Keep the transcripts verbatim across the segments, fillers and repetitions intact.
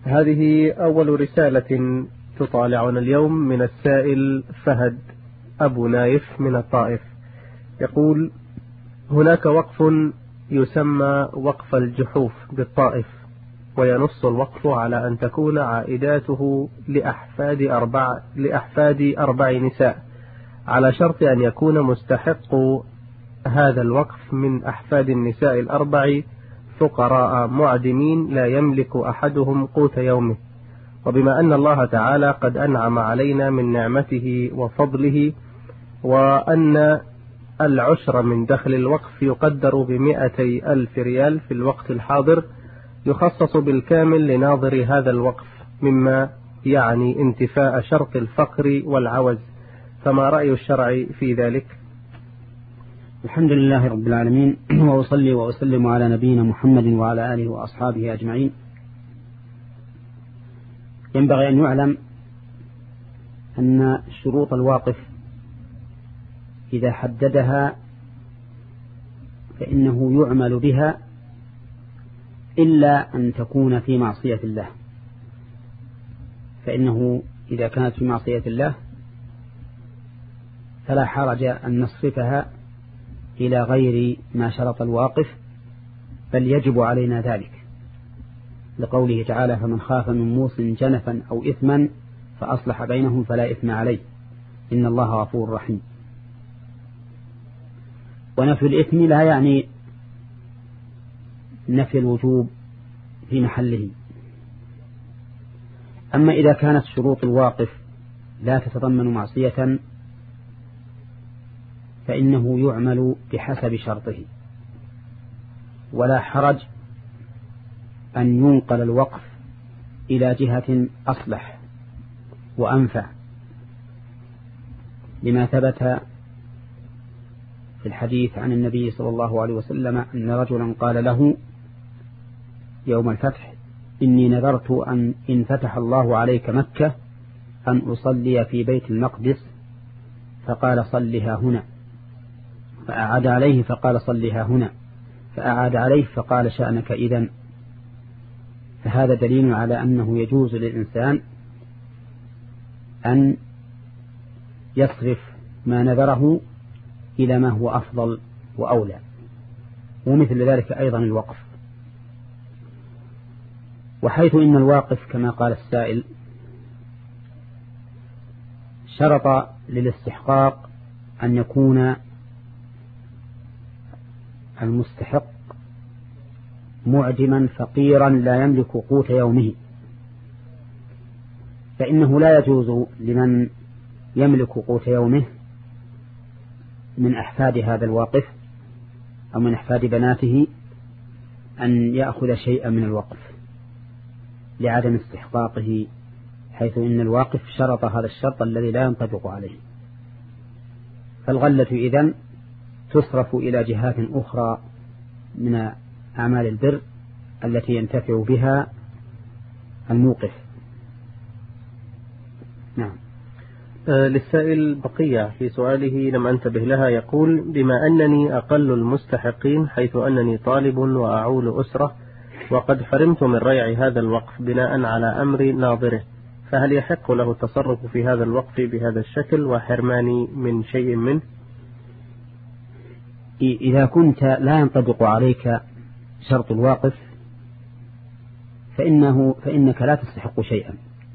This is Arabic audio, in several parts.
هذه أول رسالة تطالعنا اليوم من السائل فهد أبو نايف من الطائف. يقول: هناك وقف يسمى وقف الجحوف بالطائف، وينص الوقف على أن تكون عائداته لأحفاد أربع, لأحفاد أربع نساء، على شرط أن يكون مستحق هذا الوقف من أحفاد النساء الأربع فقراء معدمين لا يملك أحدهم قوت يومه. وبما أن الله تعالى قد أنعم علينا من نعمته وفضله، وأن العشر من دخل الوقف يقدر بمئتي ألف ريال في الوقت الحاضر، يخصص بالكامل لناظر هذا الوقف، مما يعني انتفاء شرط الفقر والعوز، فما رأي الشرع في ذلك؟ الحمد لله رب العالمين، وأصلي وأسلم على نبينا محمد وعلى آله وأصحابه أجمعين. ينبغي أن يعلم أن شروط الواقف إذا حددها فإنه يعمل بها إلا أن تكون في معصية الله، فإنه إذا كانت في معصية الله فلا حرج أن نصرفها إلى غير ما شرط الواقف، بل يجب علينا ذلك، لقوله تعالى: فمن خاف من موص جنفا أو إثما فأصلح بينهم فلا إثم عليه إن الله غفور رحيم. ونفي الإثم لا يعني نفي الوجوب في محله. أما إذا كانت شروط الواقف لا تتضمن معصية فإنه يعمل بحسب شرطه، ولا حرج أن ينقل الوقف إلى جهة أصلح وأنفع، لما ثبت في الحديث عن النبي صلى الله عليه وسلم أن رجلا قال له يوم الفتح: إني نذرت أن إن فتح الله عليك مكة أن أصلي في بيت المقدس، فقال: صلها هنا. فأعاد عليه فقال: صلها هنا. فأعاد عليه فقال: شأنك إذن. فهذا دليل على أنه يجوز للإنسان أن يصرف ما نذره إلى ما هو أفضل وأولى. ومثل ذلك أيضا الوقف. وحيث إن الواقف كما قال السائل شرط للاستحقاق أن يكون المستحق معدما فقيرا لا يملك قوت يومه، فإنه لا يجوز لمن يملك قوت يومه من أحفاد هذا الواقف أو من أحفاد بناته أن يأخذ شيئا من الوقف لعدم استحقاقه، حيث إن الواقف شرط هذا الشرط الذي لا ينطبق عليه. فالغلة إذن تصرف إلى جهات أخرى من أعمال البر التي ينتفع بها الموقف. نعم. آه للسائل بقية في سؤاله لم أنتبه لها. يقول: بما أنني أقل المستحقين حيث أنني طالب وأعول أسرة، وقد حرمت من ريع هذا الوقف بناء على أمر ناظره، فهل يحق له التصرف في هذا الوقف بهذا الشكل وحرماني من شيء منه؟ إذا كنت لا ينطبق عليك شرط الواقف فإنه فإنك لا تستحق شيئا،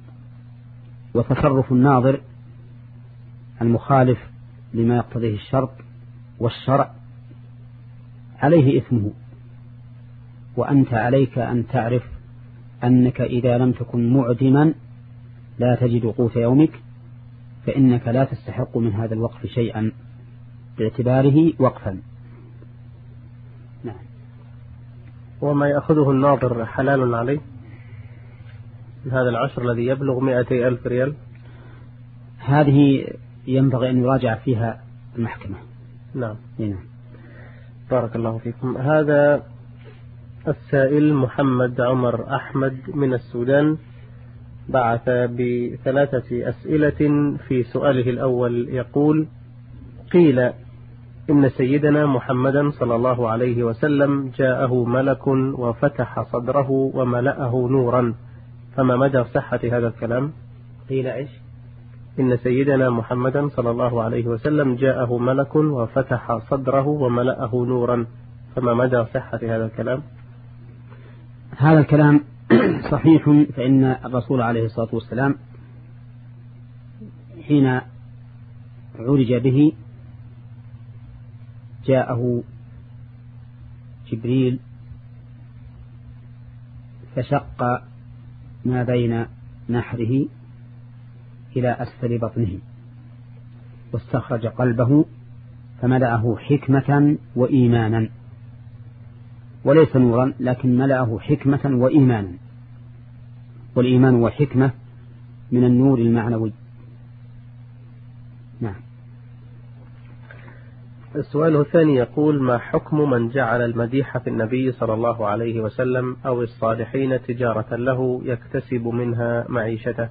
وتصرف الناظر المخالف لما يقتضيه الشرط والشرع عليه إثمه، وأنت عليك أن تعرف أنك إذا لم تكن معدما لا تجد قوت يومك فإنك لا تستحق من هذا الوقف شيئا باعتباره وقفا. نعم. وما يأخذه الناظر حلال عليه هذا العشر الذي يبلغ مئتي ألف ريال؟ هذه ينبغي أن يراجع فيها المحكمة. نعم. نعم. بارك الله فيكم. هذا السائل محمد عمر أحمد من السودان بعث بثلاثة أسئلة. في سؤاله الأول يقول: قيل إن سيدنا محمدا صلى الله عليه وسلم جاءه ملك وفتح صدره وملأه نورا، فما مدى صحة هذا الكلام؟ قيل إيش؟ إن سيدنا محمدا صلى الله عليه وسلم جاءه ملك وفتح صدره وملأه نورا، فما مدى صحة هذا الكلام؟ هذا الكلام صحيح، فإن الرسول عليه الصلاة والسلام حين عرج به جاءه جبريل فشق ما بين نحره إلى أسفل بطنه واستخرج قلبه فملأه حكمة وإيمانا، وليس نورا لكن ملأه حكمة وإيمانا، والإيمان والحكمة من النور المعنوي. نعم. السؤال الثاني يقول: ما حكم من جعل المديح في النبي صلى الله عليه وسلم أو الصالحين تجارة له يكتسب منها معيشته؟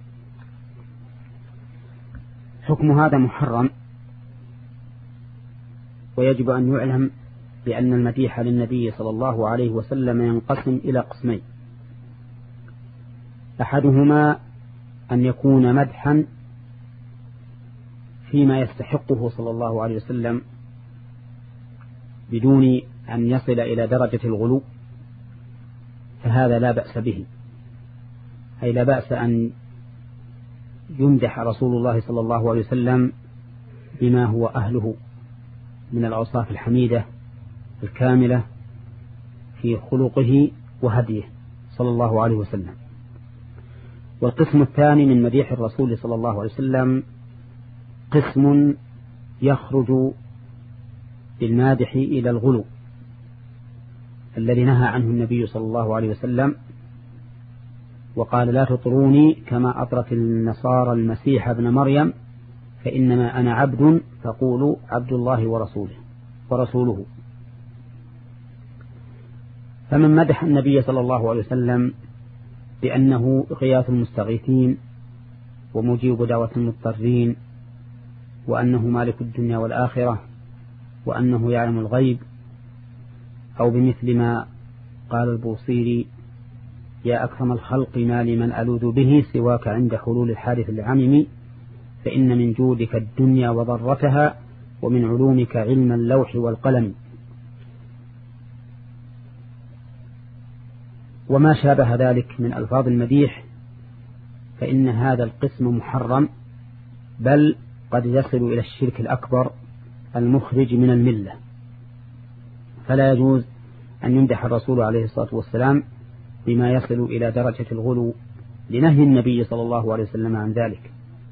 حكم هذا محرم، ويجب أن يعلم بأن المديح للنبي صلى الله عليه وسلم ينقسم إلى قسمين: أحدهما أن يكون مدحا فيما يستحقه صلى الله عليه وسلم بدون أن يصل إلى درجة الغلو، فهذا لا بأس به، أي لا بأس أن يمدح رسول الله صلى الله عليه وسلم بما هو أهله من الأوصاف الحميدة الكاملة في خلقه وهديه صلى الله عليه وسلم. والقسم الثاني من مديح الرسول صلى الله عليه وسلم قسم يخرج بالمادح إلى الغلو الذي نهى عنه النبي صلى الله عليه وسلم وقال: لا تطروني كما أطرت النصارى المسيح ابن مريم فإنما أنا عبد فقولوا عبد الله ورسوله ورسوله. فمن مدح النبي صلى الله عليه وسلم بأنه غياث المستغيثين ومجيب دعوة المضطرين وأنه مالك الدنيا والآخرة وأنه يعلم الغيب، أو بمثل ما قال البوصيري: يا أكرم الخلق ما لمن ألوذ به سواك عند حلول الحادث العمم، فإن من جودك الدنيا وضرتها ومن علومك علم اللوح والقلم. وما شابه ذلك من ألفاظ المديح فإن هذا القسم محرم، بل قد يصل إلى الشرك الأكبر المخرج من الملة، فلا يجوز أن يمدح الرسول عليه الصلاة والسلام بما يصل إلى درجة الغلو لنهي النبي صلى الله عليه وسلم عن ذلك.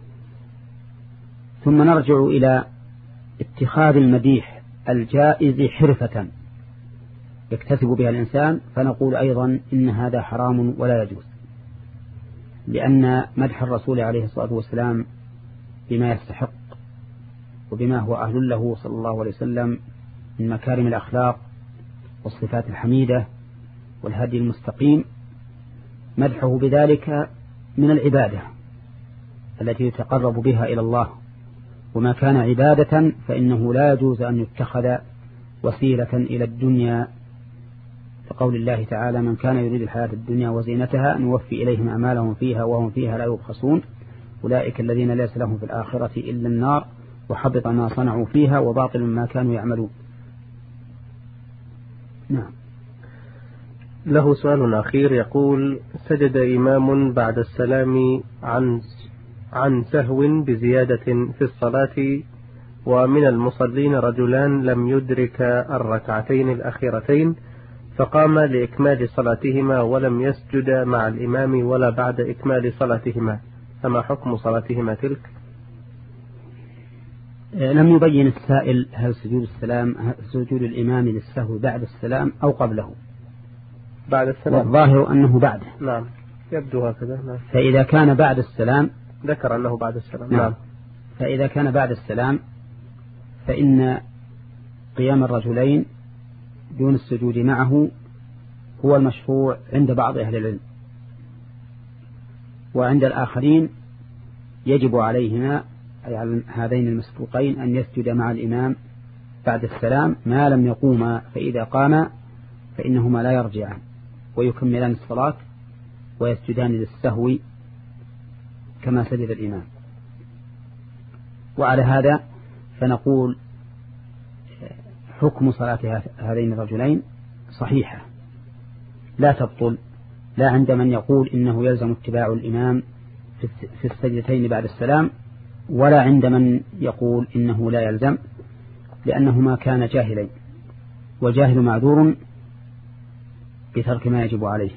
ثم نرجع إلى اتخاذ المديح الجائز حرفة يكتسب بها الإنسان، فنقول أيضا إن هذا حرام ولا يجوز، لأن مدح الرسول عليه الصلاة والسلام بما يستحق وبما هو أهل له صلى الله عليه وسلم من مكارم الأخلاق والصفات الحميدة والهدي المستقيم، مدحه بذلك من العبادة التي يتقرب بها إلى الله، وما كان عبادة فإنه لا يجوز أن يتخذ وسيلة إلى الدنيا، فقول الله تعالى: من كان يريد الحياة الدنيا وزينتها نوفي إليهم أعمالهم فيها وهم فيها لا يبخسون أولئك الذين ليس لهم في الآخرة إلا النار وحبط ما صنعوا فيها وباطل ما كانوا يعملون. نعم. له سؤال أخير يقول: سجد إمام بعد السلام عن عن سهو بزيادة في الصلاة، ومن المصلين رجلان لم يدرك الركعتين الأخيرتين، فقام لإكمال صلاتهما ولم يسجد مع الإمام ولا بعد إكمال صلاتهما، فما حكم صلاتهما تلك؟ لم يبين السائل هل سجود السلام سجود الإمام للسهو بعد السلام أو قبله. بعد السلام، والظاهر أنه بعده. نعم، يبدو هكذا. نعم. فإذا كان بعد السلام، ذكر أنه بعد السلام. نعم. نعم. فإذا كان بعد السلام فإن قيام الرجلين دون السجود معه هو المشروع عند بعض أهل العلم، وعند الآخرين يجب عليهما أي على هذين المسبوقين أن يسجد مع الإمام بعد السلام ما لم يقوما، فإذا قاما فإنهما لا يرجعان ويكملان الصلاة ويسجدان للسهو كما سجد الإمام. وعلى هذا فنقول حكم صلاة هذين الرجلين صحيحة لا تبطل، لا عند من يقول إنه يلزم اتباع الإمام في السجدتين بعد السلام، ولا عند من يقول إنه لا يلزم، لأنهما كان جاهلين، والجاهل معذور بترك ما يجب عليه.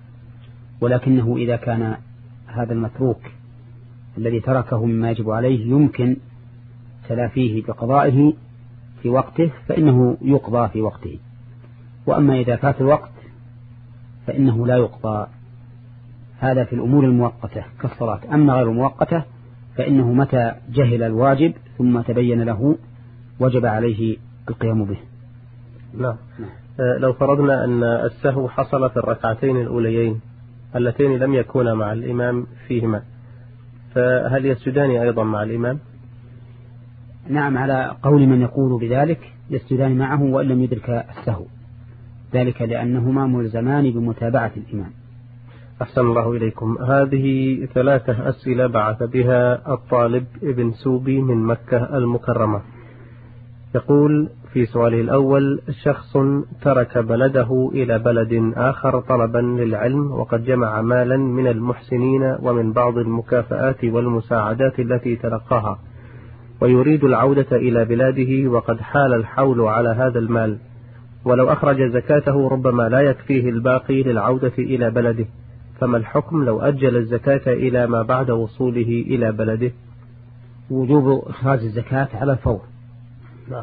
ولكنه إذا كان هذا المتروك الذي تركه مما يجب عليه يمكن تلافيه بقضائه في وقته فإنه يقضى في وقته. وأما إذا فات الوقت فإنه لا يقضى. هذا في الأمور المؤقتة كالصلاة. أما غير المؤقتة فإنه متى جهل الواجب ثم تبين له وجب عليه القيام به. نعم. لو فرضنا أن السهو حصل في الركعتين الأوليين اللتين لم يكونا مع الإمام فيهما، فهل يسجدان أيضا مع الإمام؟ نعم، على قول من يقول بذلك يسجدان معه وإن لم يدرك السهو، ذلك لأنهما ملزمان بمتابعة الإمام. أحسن الله إليكم. هذه ثلاثة أسئلة بعث بها الطالب ابن سوبي من مكة المكرمة. يقول في سؤاله الأول: شخص ترك بلده إلى بلد آخر طلبا للعلم، وقد جمع مالا من المحسنين ومن بعض المكافآت والمساعدات التي تلقاها، ويريد العودة إلى بلاده وقد حال الحول على هذا المال، ولو أخرج زكاته ربما لا يكفيه الباقي للعودة إلى بلده، فما الحكم لو أجل الزكاة إلى ما بعد وصوله إلى بلده؟ وجوب إخراج الزكاة على الفور. نعم.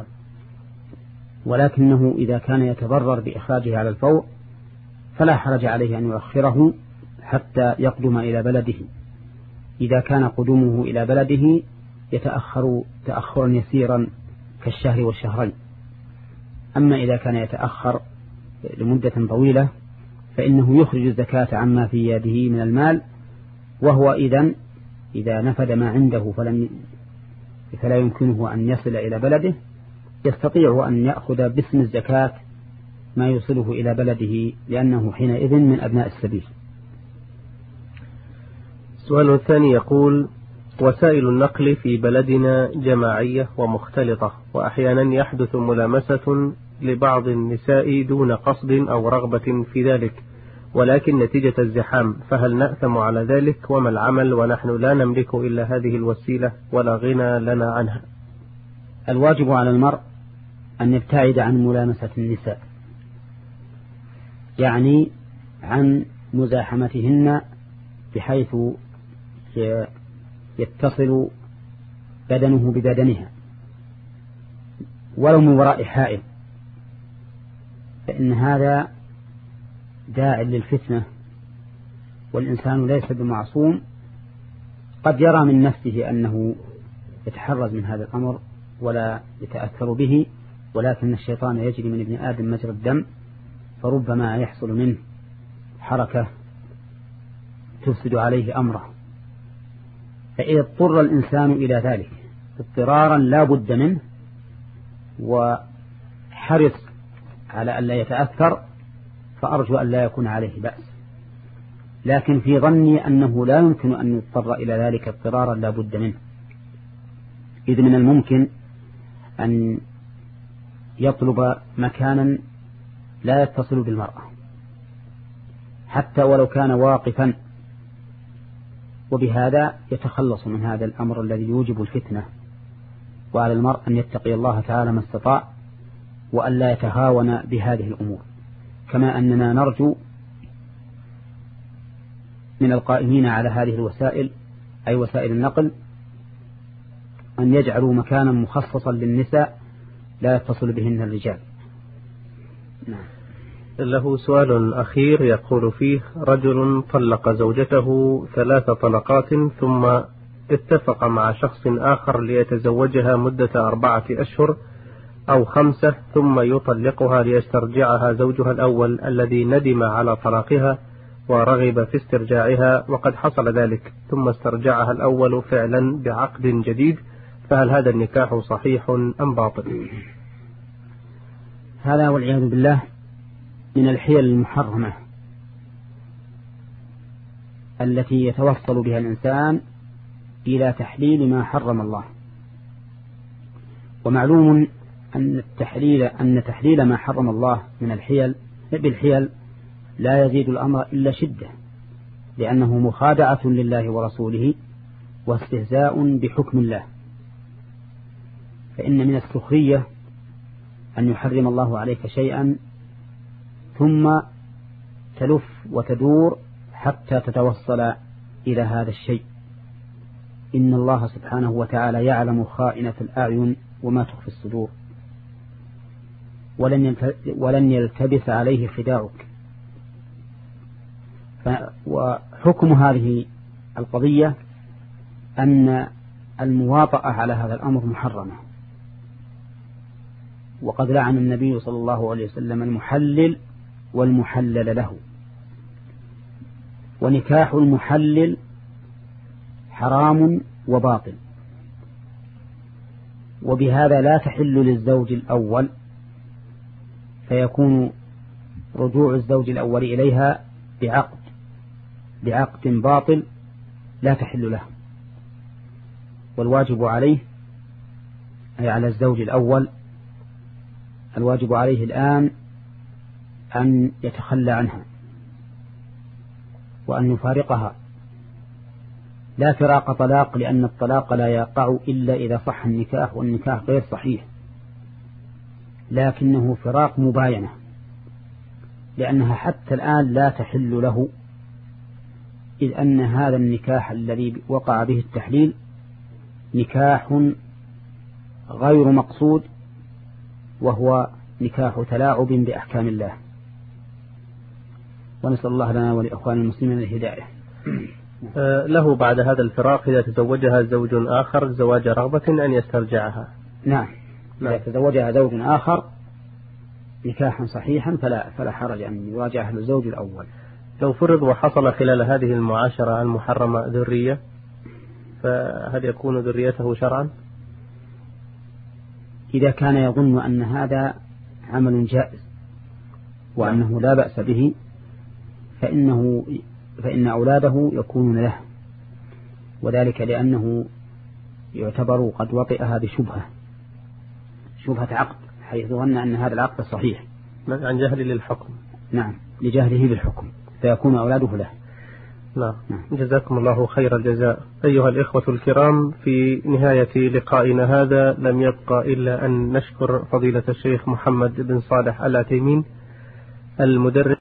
ولكنه إذا كان يتضرر بإخراجه على الفور فلا حرج عليه أن يؤخره حتى يقدم إلى بلده، إذا كان قدومه إلى بلده يتأخر تأخرا يسيرا كالشهر والشهرين. أما إذا كان يتأخر لمدة طويلة فإنه يخرج الزكاة عما في يده من المال، وهو إذن إذا نفد ما عنده فلم فلا يمكنه أن يصل إلى بلده يستطيع أن يأخذ باسم الزكاة ما يوصله إلى بلده، لأنه حينئذ من أبناء السبيل. السؤال الثاني يقول: وسائل النقل في بلدنا جماعية ومختلطة، وأحيانا يحدث ملامسة لبعض النساء دون قصد أو رغبة في ذلك، ولكن نتيجة الزحام، فهل نأثم على ذلك؟ وما العمل ونحن لا نملك إلا هذه الوسيلة ولا غنى لنا عنها؟ الواجب على المرء أن يبتعد عن ملامسة النساء، يعني عن مزاحمتهن بحيث يتصل بدنه ببدنها ولو من وراء حائل، فإن هذا داع للفتنة، والإنسان ليس بمعصوم، قد يرى من نفسه أنه يتحرز من هذا الأمر ولا يتأثر به، ولكن الشيطان يجري من ابن آدم مجرى الدم، فربما يحصل منه حركة تفسد عليه أمره. فإذا اضطر الإنسان إلى ذلك اضطرارا لا بد منه وحرص على أن لا يتأثر، فأرجو أن لا يكون عليه بأس. لكن في ظني أنه لا يمكن أن يضطر إلى ذلك اضطرارا لا بد منه، إذ من الممكن أن يطلب مكانا لا يتصل بالمرأة حتى ولو كان واقفا، وبهذا يتخلص من هذا الأمر الذي يوجب الفتنة. وعلى المرء أن يتقي الله تعالى ما استطاع وأن لا يتهاون بهذه الأمور، كما أننا نرجو من القائمين على هذه الوسائل أي وسائل النقل أن يجعلوا مكانا مخصصا للنساء لا يتصل بهن الرجال. نعم. له سؤال أخير يقول فيه: رجل طلق زوجته ثلاث طلقات ثم اتفق مع شخص آخر ليتزوجها مدة أربعة أشهر أو خمسة، ثم يطلقها ليسترجعها زوجها الأول الذي ندم على طلاقها ورغب في استرجاعها، وقد حصل ذلك، ثم استرجعها الأول فعلا بعقد جديد، فهل هذا النكاح صحيح أم باطل؟ هذا والعياذ بالله من الحيل المحرمة التي يتوصل بها الإنسان إلى تحليل ما حرم الله. ومعلوم أن التحليل أن تحليل ما حرم الله من الحيل بالحيل لا يزيد الأمر إلا شدة، لأنه مخادعة لله ورسوله واستهزاء بحكم الله. فإن من السخرية أن يحرم الله عليك شيئا ثم تلف وتدور حتى تتوصل إلى هذا الشيء. إن الله سبحانه وتعالى يعلم خائنة الأعين وما تخفي الصدور، ولن ولن يلتبس عليه خداعك. وحكم هذه القضية أن المواطأة على هذا الأمر محرمة، وقد لعن النبي صلى الله عليه وسلم المحلل والمحلل له. ونكاح المحلل حرام وباطل، وبهذا لا تحل للزوج الأول، فيكون رجوع الزوج الأول إليها بعقد بعقد باطل لا تحل له. والواجب عليه أي على الزوج الأول الواجب عليه الآن أن يتخلى عنها وأن يفارقها، لا فراق طلاق، لأن الطلاق لا يقع إلا إذا صح النكاح، والنكاح غير صحيح، لكنه فراق مباينة، لأنها حتى الآن لا تحل له، إذ أن هذا النكاح الذي وقع به التحليل نكاح غير مقصود، وهو نكاح تلاعب بأحكام الله. ونسأل الله لنا ولإخوان المسلمين الهداية. له بعد هذا الفراق إذا تزوجها زوج آخر زواج رغبة أن يسترجعها. نعم. إذا تزوجها زوج آخر نكاحا صحيحا فلا فلا حرج أن يراجعها الزوج الأول. لو فرض وحصل خلال هذه المعاشرة المحرمة ذرية، فهل يكون ذريته شرعا؟ إذا كان يظن أن هذا عمل جائز وأنه لا بأس به فإنه فإن أولاده يكونون له، وذلك لأنه يعتبر قد وطئها بشبهة شبهة عقد، حيث ظن أن هذا العقد صحيح عن جهل للحكم. نعم، لجهله بالحكم، فيكون أولاده له. نعم. جزاكم الله خير الجزاء. أيها الإخوة الكرام، في نهاية لقائنا هذا لم يبقى إلا أن نشكر فضيلة الشيخ محمد بن صالح العثيمين المدرس